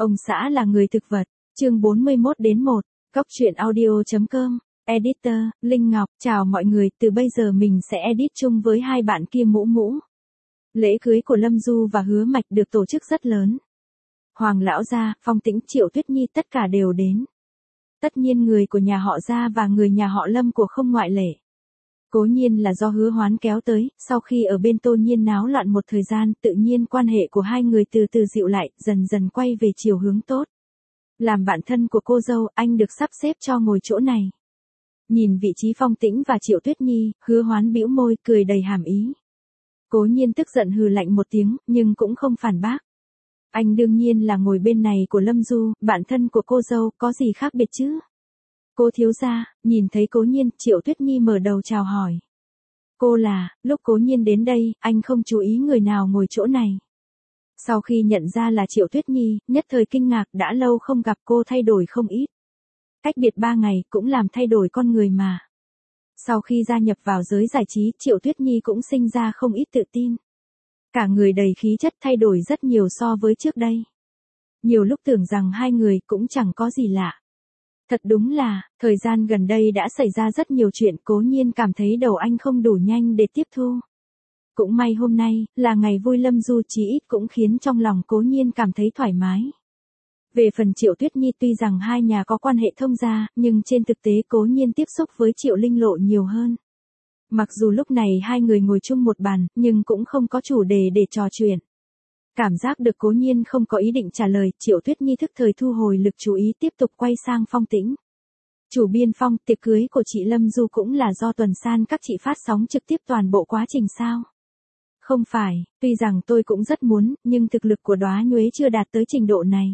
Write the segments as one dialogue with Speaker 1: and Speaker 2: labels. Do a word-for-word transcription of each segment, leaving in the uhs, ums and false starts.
Speaker 1: Ông xã là người thực vật, chương bốn mươi mốt đến một, Cóc truyện audio chấm com, Editor, Linh Ngọc, chào mọi người, từ bây giờ mình sẽ edit chung với hai bạn kia Mũ Mũ. Lễ cưới của Lâm Du và Hứa Mạch được tổ chức rất lớn. Hoàng lão gia, Phong Tĩnh, Triệu Tuyết Nhi tất cả đều đến. Tất nhiên người của nhà họ Gia và người nhà họ Lâm của không ngoại lệ. Cố nhiên là do Hứa Hoán kéo tới, sau khi ở bên Tô Nhiên náo loạn một thời gian, tự nhiên quan hệ của hai người từ từ dịu lại, dần dần quay về chiều hướng tốt. Làm bạn thân của cô dâu, anh được sắp xếp cho ngồi chỗ này. Nhìn vị trí Phong Tĩnh và Triệu Tuyết Nhi, Hứa Hoán bĩu môi, cười đầy hàm ý. Cố nhiên tức giận hừ lạnh một tiếng, nhưng cũng không phản bác. Anh đương nhiên là ngồi bên này của Lâm Du, bạn thân của cô dâu, có gì khác biệt chứ? Cô thiếu gia, nhìn thấy Cố Nhiên, Triệu Tuyết Nhi mở đầu chào hỏi. Cô là, lúc Cố Nhiên đến đây, anh không chú ý người nào ngồi chỗ này. Sau khi nhận ra là Triệu Tuyết Nhi, nhất thời kinh ngạc, đã lâu không gặp cô thay đổi không ít. Cách biệt ba ngày cũng làm thay đổi con người mà. Sau khi gia nhập vào giới giải trí, Triệu Tuyết Nhi cũng sinh ra không ít tự tin. Cả người đầy khí chất thay đổi rất nhiều so với trước đây. Nhiều lúc tưởng rằng hai người cũng chẳng có gì lạ. Thật đúng là, thời gian gần đây đã xảy ra rất nhiều chuyện, Cố Nhiên cảm thấy đầu anh không đủ nhanh để tiếp thu. Cũng may hôm nay, là ngày vui Lâm Du, chí ít cũng khiến trong lòng Cố Nhiên cảm thấy thoải mái. Về phần Triệu Tuyết Nhi, tuy rằng hai nhà có quan hệ thông gia, nhưng trên thực tế Cố Nhiên tiếp xúc với Triệu Linh Lộ nhiều hơn. Mặc dù lúc này hai người ngồi chung một bàn, nhưng cũng không có chủ đề để trò chuyện. Cảm giác được Cố Nhiên không có ý định trả lời, Triệu Tuyết Nhi thức thời thu hồi lực chú ý, tiếp tục quay sang Phong Tĩnh. Chủ biên Phong, tiệc cưới của chị Lâm Du cũng là do Tuần San các chị phát sóng trực tiếp toàn bộ quá trình sao? Không phải, tuy rằng tôi cũng rất muốn, nhưng thực lực của Đóa Nhuế chưa đạt tới trình độ này.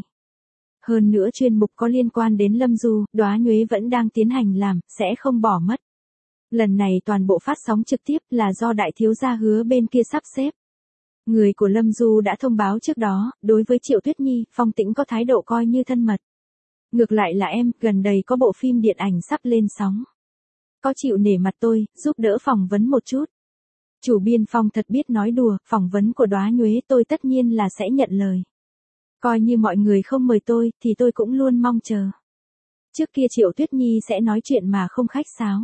Speaker 1: Hơn nữa chuyên mục có liên quan đến Lâm Du, Đóa Nhuế vẫn đang tiến hành làm, sẽ không bỏ mất. Lần này toàn bộ phát sóng trực tiếp là do đại thiếu gia Hứa bên kia sắp xếp. Người của Lâm Du đã thông báo trước đó, đối với Triệu Tuyết Nhi, Phong Tĩnh có thái độ coi như thân mật. Ngược lại là em, gần đây có bộ phim điện ảnh sắp lên sóng. Có chịu nể mặt tôi, giúp đỡ phỏng vấn một chút. Chủ biên Phong thật biết nói đùa, phỏng vấn của Đóa Nhuế tôi tất nhiên là sẽ nhận lời. Coi như mọi người không mời tôi, thì tôi cũng luôn mong chờ. Trước kia Triệu Tuyết Nhi sẽ nói chuyện mà không khách sáo.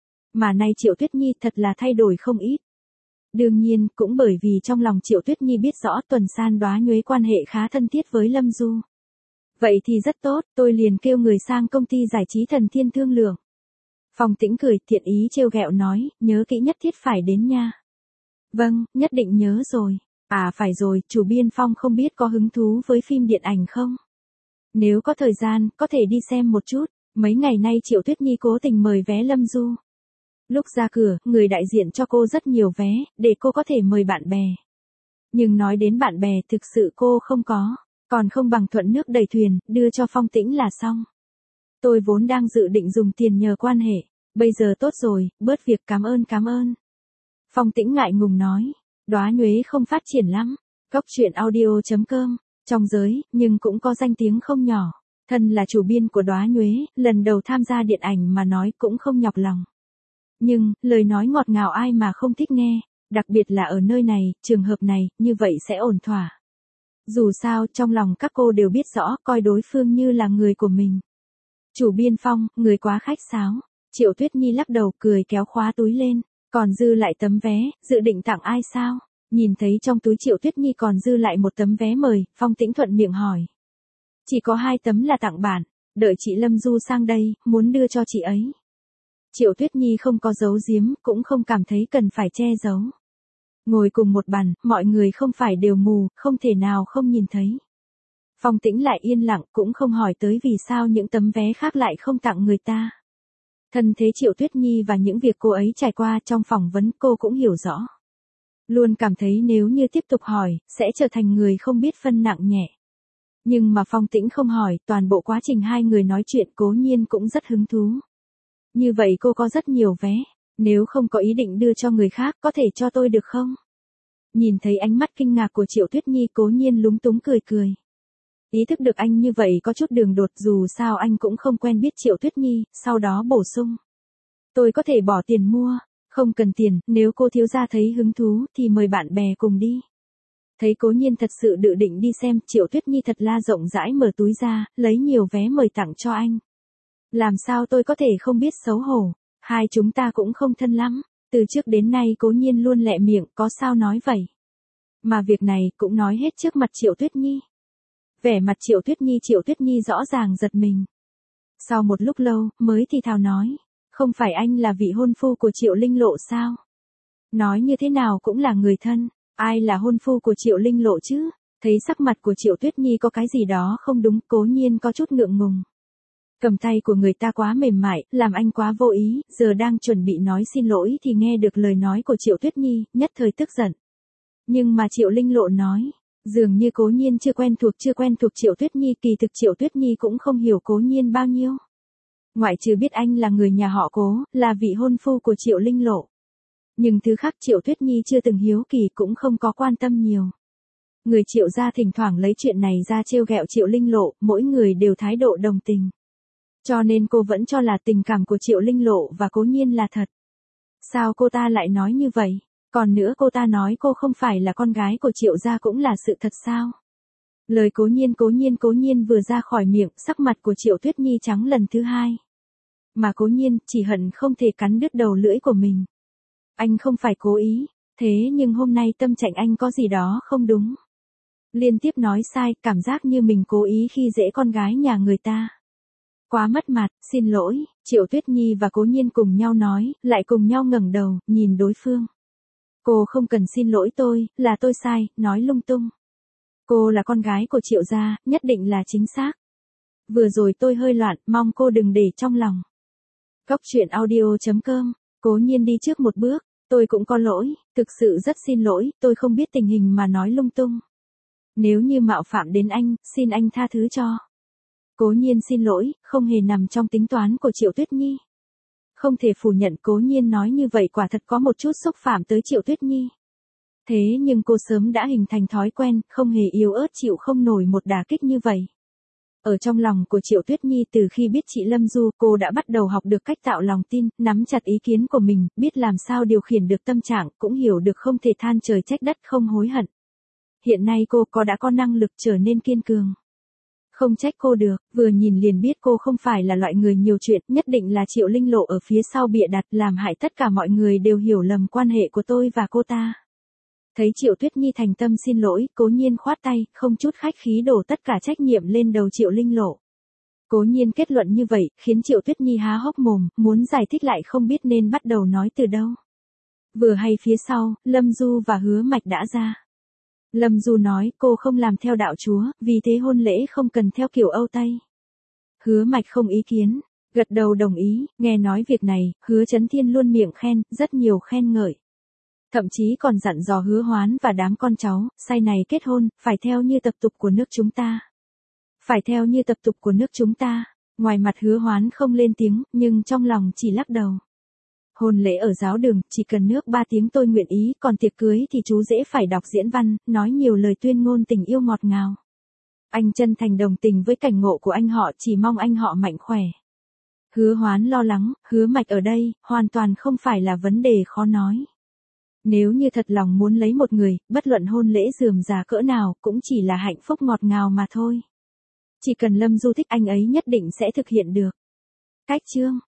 Speaker 1: Mà nay Triệu Tuyết Nhi thật là thay đổi không ít. Đương nhiên, cũng bởi vì trong lòng Triệu Tuyết Nhi biết rõ Tuần San Đóa Nhuế quan hệ khá thân thiết với Lâm Du. Vậy thì rất tốt, tôi liền kêu người sang công ty giải trí Thần Thiên thương lượng. Phong Tĩnh cười, thiện ý trêu ghẹo nói, nhớ kỹ nhất thiết phải đến nha. Vâng, nhất định nhớ rồi. À phải rồi, chủ biên Phong không biết có hứng thú với phim điện ảnh không? Nếu có thời gian, có thể đi xem một chút. Mấy ngày nay Triệu Tuyết Nhi cố tình mời vé Lâm Du. Lúc ra cửa, người đại diện cho cô rất nhiều vé, để cô có thể mời bạn bè. Nhưng nói đến bạn bè, thực sự cô không có, còn không bằng thuận nước đẩy thuyền, đưa cho Phong Tĩnh là xong. Tôi vốn đang dự định dùng tiền nhờ quan hệ, bây giờ tốt rồi, bớt việc, cảm ơn cảm ơn. Phong Tĩnh ngại ngùng nói, Đóa Nhuế không phát triển lắm, Cóc truyện audio chấm com, trong giới, nhưng cũng có danh tiếng không nhỏ. Thân là chủ biên của Đóa Nhuế, lần đầu tham gia điện ảnh mà nói cũng không nhọc lòng. Nhưng, lời nói ngọt ngào ai mà không thích nghe, đặc biệt là ở nơi này, trường hợp này, như vậy sẽ ổn thỏa. Dù sao, trong lòng các cô đều biết rõ, coi đối phương như là người của mình. Chủ biên Phong, người quá khách sáo. Triệu Tuyết Nhi lắc đầu, cười kéo khóa túi lên, còn dư lại tấm vé, dự định tặng ai sao? Nhìn thấy trong túi Triệu Tuyết Nhi còn dư lại một tấm vé mời, Phong Tĩnh thuận miệng hỏi. Chỉ có hai tấm là tặng bạn, đợi chị Lâm Du sang đây, muốn đưa cho chị ấy. Triệu Tuyết Nhi không có giấu giếm, cũng không cảm thấy cần phải che giấu. Ngồi cùng một bàn, mọi người không phải đều mù, không thể nào không nhìn thấy. Phong Tĩnh lại yên lặng, cũng không hỏi tới vì sao những tấm vé khác lại không tặng người ta. Thân thế Triệu Tuyết Nhi và những việc cô ấy trải qua trong phỏng vấn cô cũng hiểu rõ. Luôn cảm thấy nếu như tiếp tục hỏi, sẽ trở thành người không biết phân nặng nhẹ. Nhưng mà Phong Tĩnh không hỏi, toàn bộ quá trình hai người nói chuyện Cố Nhiên cũng rất hứng thú. Như vậy cô có rất nhiều vé, nếu không có ý định đưa cho người khác, có thể cho tôi được không? Nhìn thấy ánh mắt kinh ngạc của Triệu Tuyết Nhi, Cố Nhiên lúng túng cười cười. Ý thức được anh như vậy có chút đường đột, dù sao anh cũng không quen biết Triệu Tuyết Nhi, sau đó bổ sung. Tôi có thể bỏ tiền mua, không cần tiền, nếu cô thiếu gia thấy hứng thú thì mời bạn bè cùng đi. Thấy Cố Nhiên thật sự dự định đi xem, Triệu Tuyết Nhi thật la rộng rãi mở túi ra, lấy nhiều vé mời tặng cho anh. Làm sao tôi có thể không biết xấu hổ, hai chúng ta cũng không thân lắm, từ trước đến nay Cố Nhiên luôn lẹ miệng, có sao nói vậy. Mà việc này cũng nói hết trước mặt Triệu Tuyết Nhi. Vẻ mặt Triệu Tuyết Nhi Triệu Tuyết Nhi rõ ràng giật mình. Sau một lúc lâu, mới thì thào nói, không phải anh là vị hôn phu của Triệu Linh Lộ sao? Nói như thế nào cũng là người thân, ai là hôn phu của Triệu Linh Lộ chứ? Thấy sắc mặt của Triệu Tuyết Nhi có cái gì đó không đúng, Cố Nhiên có chút ngượng ngùng. Cầm tay của người ta quá mềm mại, làm anh quá vô ý, giờ đang chuẩn bị nói xin lỗi thì nghe được lời nói của Triệu Tuyết Nhi, nhất thời tức giận. Nhưng mà Triệu Linh Lộ nói, dường như Cố Nhiên chưa quen thuộc chưa quen thuộc Triệu Tuyết Nhi, kỳ thực Triệu Tuyết Nhi cũng không hiểu Cố Nhiên bao nhiêu. Ngoại trừ biết anh là người nhà họ Cố, là vị hôn phu của Triệu Linh Lộ. Nhưng thứ khác Triệu Tuyết Nhi chưa từng hiếu kỳ cũng không có quan tâm nhiều. Người Triệu gia thỉnh thoảng lấy chuyện này ra trêu ghẹo Triệu Linh Lộ, mỗi người đều thái độ đồng tình. Cho nên cô vẫn cho là tình cảm của Triệu Linh Lộ và Cố Nhiên là thật. Sao cô ta lại nói như vậy? Còn nữa cô ta nói cô không phải là con gái của Triệu gia cũng là sự thật sao? Lời Cố Nhiên Cố Nhiên Cố Nhiên vừa ra khỏi miệng, sắc mặt của Triệu Tuyết Nhi trắng lần thứ hai. Mà Cố Nhiên chỉ hận không thể cắn đứt đầu lưỡi của mình. Anh không phải cố ý, thế nhưng hôm nay tâm trạng anh có gì đó không đúng. Liên tiếp nói sai, cảm giác như mình cố ý khi dễ con gái nhà người ta. Quá mất mặt, xin lỗi, Triệu Tuyết Nhi và Cố Nhiên cùng nhau nói, lại cùng nhau ngẩng đầu, nhìn đối phương. Cô không cần xin lỗi tôi, là tôi sai, nói lung tung. Cô là con gái của Triệu gia, nhất định là chính xác. Vừa rồi tôi hơi loạn, mong cô đừng để trong lòng. Góc truyện audio chấm com, Cố Nhiên đi trước một bước, tôi cũng có lỗi, thực sự rất xin lỗi, tôi không biết tình hình mà nói lung tung. Nếu như mạo phạm đến anh, xin anh tha thứ cho. Cố Nhiên xin lỗi, không hề nằm trong tính toán của Triệu Tuyết Nhi. Không thể phủ nhận Cố Nhiên nói như vậy quả thật có một chút xúc phạm tới Triệu Tuyết Nhi. Thế nhưng cô sớm đã hình thành thói quen, không hề yếu ớt chịu không nổi một đả kích như vậy. Ở trong lòng của Triệu Tuyết Nhi từ khi biết chị Lâm Du, cô đã bắt đầu học được cách tạo lòng tin, nắm chặt ý kiến của mình, biết làm sao điều khiển được tâm trạng, cũng hiểu được không thể than trời trách đất không hối hận. Hiện nay cô có đã có năng lực trở nên kiên cường. Không trách cô được, vừa nhìn liền biết cô không phải là loại người nhiều chuyện, nhất định là Triệu Linh Lộ ở phía sau bịa đặt làm hại tất cả mọi người đều hiểu lầm quan hệ của tôi và cô ta. Thấy Triệu Tuyết Nhi thành tâm xin lỗi, Cố Nhiên khoát tay, không chút khách khí đổ tất cả trách nhiệm lên đầu Triệu Linh Lộ. Cố Nhiên kết luận như vậy, khiến Triệu Tuyết Nhi há hốc mồm, muốn giải thích lại không biết nên bắt đầu nói từ đâu. Vừa hay phía sau, Lâm Du và Hứa Mạch đã ra. Lâm Du nói cô không làm theo đạo chúa, vì thế hôn lễ không cần theo kiểu Âu Tây. Hứa Mạch không ý kiến, gật đầu đồng ý, nghe nói việc này, Hứa Chấn Thiên luôn miệng khen, rất nhiều khen ngợi. Thậm chí còn dặn dò Hứa Hoán và đám con cháu, sau này kết hôn, phải theo như tập tục của nước chúng ta. Phải theo như tập tục của nước chúng ta, ngoài mặt Hứa Hoán không lên tiếng, nhưng trong lòng chỉ lắc đầu. Hôn lễ ở giáo đường, chỉ cần nước ba tiếng tôi nguyện ý, còn tiệc cưới thì chú dễ phải đọc diễn văn, nói nhiều lời tuyên ngôn tình yêu ngọt ngào. Anh chân thành đồng tình với cảnh ngộ của anh họ, chỉ mong anh họ mạnh khỏe. Hứa Hoán lo lắng, Hứa Mạch ở đây, hoàn toàn không phải là vấn đề khó nói. Nếu như thật lòng muốn lấy một người, bất luận hôn lễ rườm rà cỡ nào, cũng chỉ là hạnh phúc ngọt ngào mà thôi. Chỉ cần Lâm Du thích anh ấy nhất định sẽ thực hiện được. Cách chương